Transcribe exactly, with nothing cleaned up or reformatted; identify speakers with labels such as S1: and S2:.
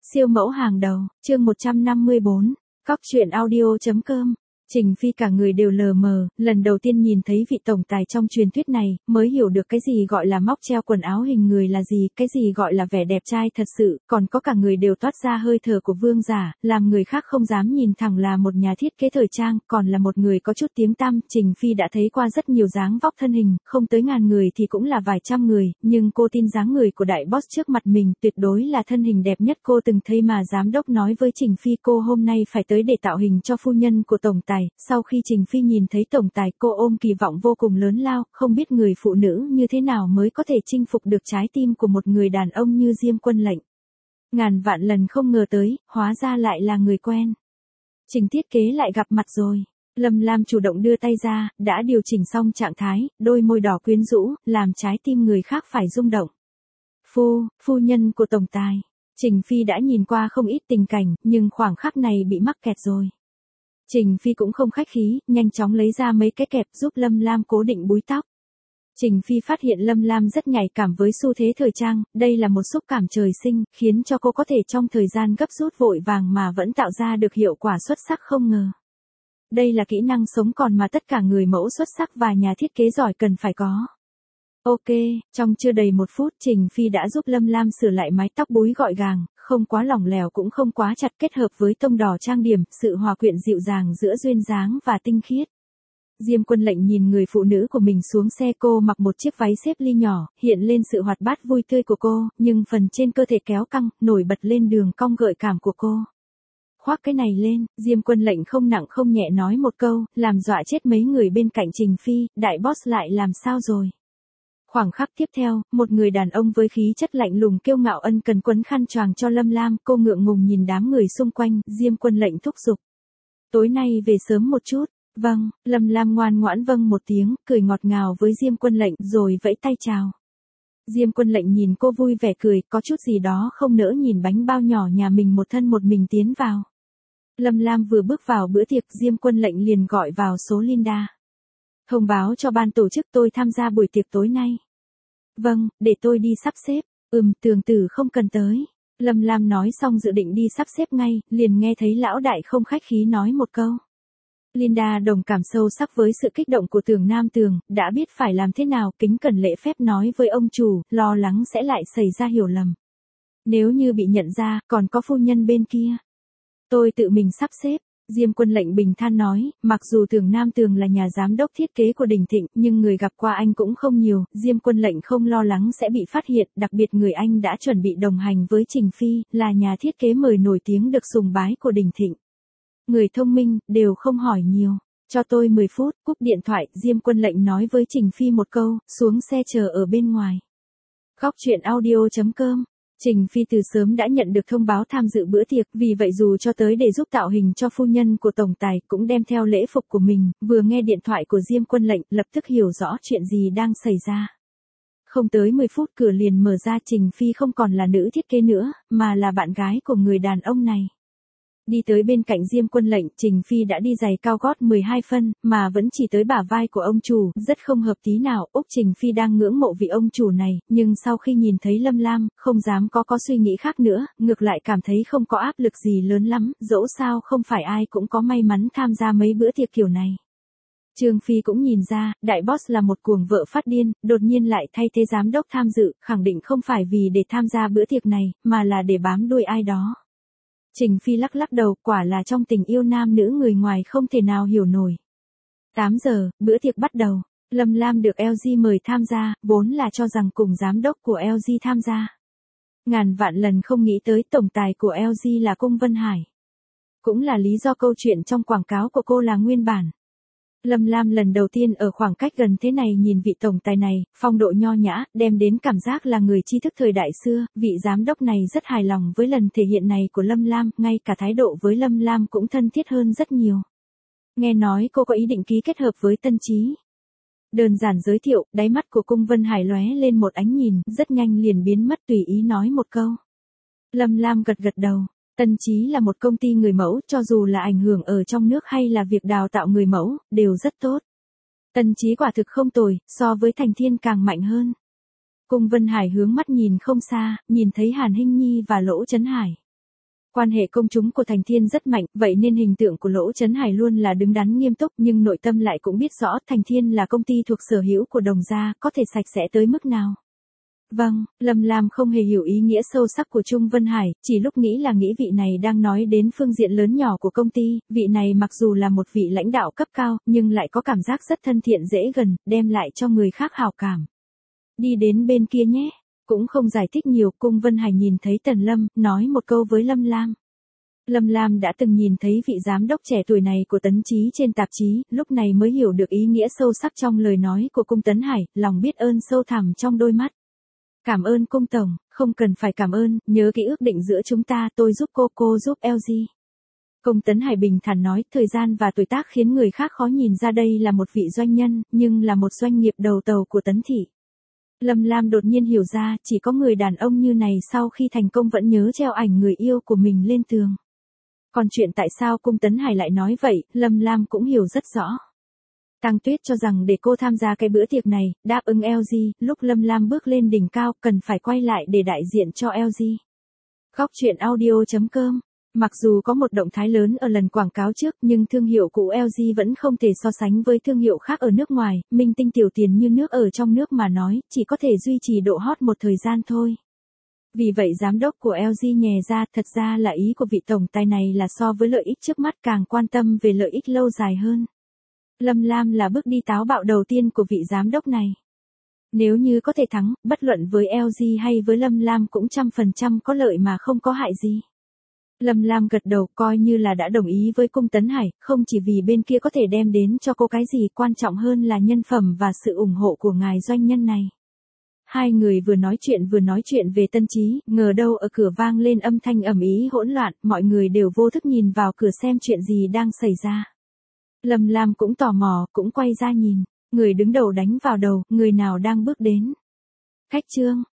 S1: Siêu mẫu hàng đầu, chương một trăm năm mươi bốn, cóc truyện audio chấm com. Trình Phi cả người đều lờ mờ, lần đầu tiên nhìn thấy vị tổng tài trong truyền thuyết này, mới hiểu được cái gì gọi là móc treo quần áo hình người là gì, cái gì gọi là vẻ đẹp trai thật sự, còn có cả người đều toát ra hơi thở của vương giả, làm người khác không dám nhìn thẳng là một nhà thiết kế thời trang, còn là một người có chút tiếng tăm. Trình Phi đã thấy qua rất nhiều dáng vóc thân hình, không tới ngàn người thì cũng là vài trăm người, nhưng cô tin dáng người của đại boss trước mặt mình tuyệt đối là thân hình đẹp nhất cô từng thấy mà giám đốc nói với Trình Phi cô hôm nay phải tới để tạo hình cho phu nhân của tổng tài. Sau khi Trình Phi nhìn thấy tổng tài, cô ôm kỳ vọng vô cùng lớn lao, không biết người phụ nữ như thế nào mới có thể chinh phục được trái tim của một người đàn ông như Diêm Quân Lệnh. Ngàn vạn lần không ngờ tới, hóa ra lại là người quen. Trình thiết kế lại gặp mặt rồi. Lâm Lam chủ động đưa tay ra, đã điều chỉnh xong trạng thái, đôi môi đỏ quyến rũ, làm trái tim người khác phải rung động. Phu, phu nhân của tổng tài. Trình Phi đã nhìn qua không ít tình cảnh, nhưng khoảng khắc này bị mắc kẹt rồi. Trình Phi cũng không khách khí, nhanh chóng lấy ra mấy cái kẹp giúp Lâm Lam cố định búi tóc. Trình Phi phát hiện Lâm Lam rất nhạy cảm với xu thế thời trang, đây là một xúc cảm trời sinh, khiến cho cô có thể trong thời gian gấp rút vội vàng mà vẫn tạo ra được hiệu quả xuất sắc không ngờ. Đây là kỹ năng sống còn mà tất cả người mẫu xuất sắc và nhà thiết kế giỏi cần phải có. Ok, trong chưa đầy một phút Trình Phi đã giúp Lâm Lam sửa lại mái tóc búi gọn gàng, không quá lỏng lẻo cũng không quá chặt, kết hợp với tông đỏ trang điểm, sự hòa quyện dịu dàng giữa duyên dáng và tinh khiết. Diêm Quân Lệnh nhìn người phụ nữ của mình xuống xe, cô mặc một chiếc váy xếp ly nhỏ, hiện lên sự hoạt bát vui tươi của cô, nhưng phần trên cơ thể kéo căng, nổi bật lên đường cong gợi cảm của cô. Khoác cái này lên, Diêm Quân Lệnh không nặng không nhẹ nói một câu, làm dọa chết mấy người bên cạnh Trình Phi, đại boss lại làm sao rồi? Khoảng khắc tiếp theo, một người đàn ông với khí chất lạnh lùng kiêu ngạo ân cần quấn khăn choàng cho Lâm Lam, cô ngượng ngùng nhìn đám người xung quanh, Diêm Quân Lệnh thúc giục. Tối nay về sớm một chút. Vâng, Lâm Lam ngoan ngoãn vâng một tiếng, cười ngọt ngào với Diêm Quân Lệnh rồi vẫy tay chào. Diêm Quân Lệnh nhìn cô vui vẻ cười, có chút gì đó không nỡ nhìn bánh bao nhỏ nhà mình một thân một mình tiến vào. Lâm Lam vừa bước vào bữa tiệc, Diêm Quân Lệnh liền gọi vào số Linda. Thông báo cho ban tổ chức tôi tham gia buổi tiệc tối nay. Vâng, để tôi đi sắp xếp. Ừm, Tường Tử không cần tới. Lâm Lam nói xong dự định đi sắp xếp ngay, liền nghe thấy lão đại không khách khí nói một câu. Linda đồng cảm sâu sắc với sự kích động của Tưởng Nam Tường, đã biết phải làm thế nào, kính cẩn lễ phép nói với ông chủ, lo lắng sẽ lại xảy ra hiểu lầm. Nếu như bị nhận ra, còn có phu nhân bên kia. Tôi tự mình sắp xếp. Diêm Quân Lệnh bình than nói, mặc dù Tưởng Nam Tường là nhà giám đốc thiết kế của Đình Thịnh, nhưng người gặp qua anh cũng không nhiều, Diêm Quân Lệnh không lo lắng sẽ bị phát hiện, đặc biệt người anh đã chuẩn bị đồng hành với Trình Phi, là nhà thiết kế mời nổi tiếng được sùng bái của Đình Thịnh. Người thông minh, đều không hỏi nhiều. Cho tôi mười phút, cúp điện thoại, Diêm Quân Lệnh nói với Trình Phi một câu, xuống xe chờ ở bên ngoài. Cóc truyện audio chấm com. Trình Phi từ sớm đã nhận được thông báo tham dự bữa tiệc, vì vậy dù cho tới để giúp tạo hình cho phu nhân của tổng tài, cũng đem theo lễ phục của mình, vừa nghe điện thoại của Diêm Quân Lệnh, lập tức hiểu rõ chuyện gì đang xảy ra. Không tới mười phút cửa liền mở ra, Trình Phi không còn là nữ thiết kế nữa, mà là bạn gái của người đàn ông này. Đi tới bên cạnh Diêm Quân Lệnh, Trình Phi đã đi giày cao gót mười hai phân, mà vẫn chỉ tới bả vai của ông chủ, rất không hợp tí nào. Úc Trình Phi đang ngưỡng mộ vị ông chủ này, nhưng sau khi nhìn thấy Lâm Lam, không dám có có suy nghĩ khác nữa, ngược lại cảm thấy không có áp lực gì lớn lắm, dẫu sao không phải ai cũng có may mắn tham gia mấy bữa tiệc kiểu này. Trương Phi cũng nhìn ra, đại boss là một cuồng vợ phát điên, đột nhiên lại thay thế giám đốc tham dự, khẳng định không phải vì để tham gia bữa tiệc này, mà là để bám đuôi ai đó. Trình Phi lắc lắc đầu, quả là trong tình yêu nam nữ người ngoài không thể nào hiểu nổi. tám giờ, bữa tiệc bắt đầu. Lâm Lam được lờ giê mời tham gia, vốn là cho rằng cùng giám đốc của lờ giê tham gia. Ngàn vạn lần không nghĩ tới tổng tài của lờ giê là Cung Vân Hải. Cũng là lý do câu chuyện trong quảng cáo của cô là nguyên bản. Lâm Lam lần đầu tiên ở khoảng cách gần thế này nhìn vị tổng tài này, phong độ nho nhã, đem đến cảm giác là người tri thức thời đại xưa, vị giám đốc này rất hài lòng với lần thể hiện này của Lâm Lam, ngay cả thái độ với Lâm Lam cũng thân thiết hơn rất nhiều. Nghe nói cô có ý định ký kết hợp với Tân Chí. Đơn giản giới thiệu, đáy mắt của Cung Vân Hải lóe lên một ánh nhìn, rất nhanh liền biến mất, tùy ý nói một câu. Lâm Lam gật gật đầu. Tân Chí là một công ty người mẫu, cho dù là ảnh hưởng ở trong nước hay là việc đào tạo người mẫu, đều rất tốt. Tân Chí quả thực không tồi, so với Thành Thiên càng mạnh hơn. Cung Vân Hải hướng mắt nhìn không xa, nhìn thấy Hàn Hinh Nhi và Lỗ Chấn Hải. Quan hệ công chúng của Thành Thiên rất mạnh, vậy nên hình tượng của Lỗ Chấn Hải luôn là đứng đắn nghiêm túc, nhưng nội tâm lại cũng biết rõ Thành Thiên là công ty thuộc sở hữu của Đồng gia, có thể sạch sẽ tới mức nào. Vâng, Lâm Lam không hề hiểu ý nghĩa sâu sắc của Trung Vân Hải, chỉ lúc nghĩ là nghĩ vị này đang nói đến phương diện lớn nhỏ của công ty, vị này mặc dù là một vị lãnh đạo cấp cao, nhưng lại có cảm giác rất thân thiện dễ gần, đem lại cho người khác hảo cảm. Đi đến bên kia nhé. Cũng không giải thích nhiều, Cung Vân Hải nhìn thấy Tần Lâm, nói một câu với Lâm Lam. Lâm Lam đã từng nhìn thấy vị giám đốc trẻ tuổi này của Tấn Chí trên tạp chí, lúc này mới hiểu được ý nghĩa sâu sắc trong lời nói của Cung Tấn Hải, lòng biết ơn sâu thẳm trong đôi mắt. Cảm ơn Cung Tổng, không cần phải cảm ơn, nhớ kỹ ước định giữa chúng ta, tôi giúp cô, cô giúp lờ giê. Cung Tấn Hải bình thản nói, thời gian và tuổi tác khiến người khác khó nhìn ra đây là một vị doanh nhân, nhưng là một doanh nghiệp đầu tàu của Tấn Thị. Lâm Lam đột nhiên hiểu ra, chỉ có người đàn ông như này sau khi thành công vẫn nhớ treo ảnh người yêu của mình lên tường. Còn chuyện tại sao Cung Tấn Hải lại nói vậy, Lâm Lam cũng hiểu rất rõ. Tăng Tuyết cho rằng để cô tham gia cái bữa tiệc này, đáp ứng lờ giê, lúc Lâm Lam bước lên đỉnh cao, cần phải quay lại để đại diện cho lờ giê. Góc truyện audio chấm com. Mặc dù có một động thái lớn ở lần quảng cáo trước, nhưng thương hiệu cũ lờ giê vẫn không thể so sánh với thương hiệu khác ở nước ngoài, minh tinh tiểu tiền như nước ở trong nước mà nói, chỉ có thể duy trì độ hot một thời gian thôi. Vì vậy giám đốc của lờ giê nhè ra, thật ra là ý của vị tổng tài này là so với lợi ích trước mắt càng quan tâm về lợi ích lâu dài hơn. Lâm Lam là bước đi táo bạo đầu tiên của vị giám đốc này. Nếu như có thể thắng, bất luận với lờ giê hay với Lâm Lam cũng trăm phần trăm có lợi mà không có hại gì. Lâm Lam gật đầu coi như là đã đồng ý với Cung Tấn Hải, không chỉ vì bên kia có thể đem đến cho cô cái gì, quan trọng hơn là nhân phẩm và sự ủng hộ của ngài doanh nhân này. Hai người vừa nói chuyện vừa nói chuyện về Tân Chí, ngờ đâu ở cửa vang lên âm thanh ầm ĩ hỗn loạn, mọi người đều vô thức nhìn vào cửa xem chuyện gì đang xảy ra. Lâm Lam cũng tò mò, cũng quay ra nhìn, người đứng đầu đánh vào đầu, người nào đang bước đến. Khách Trương,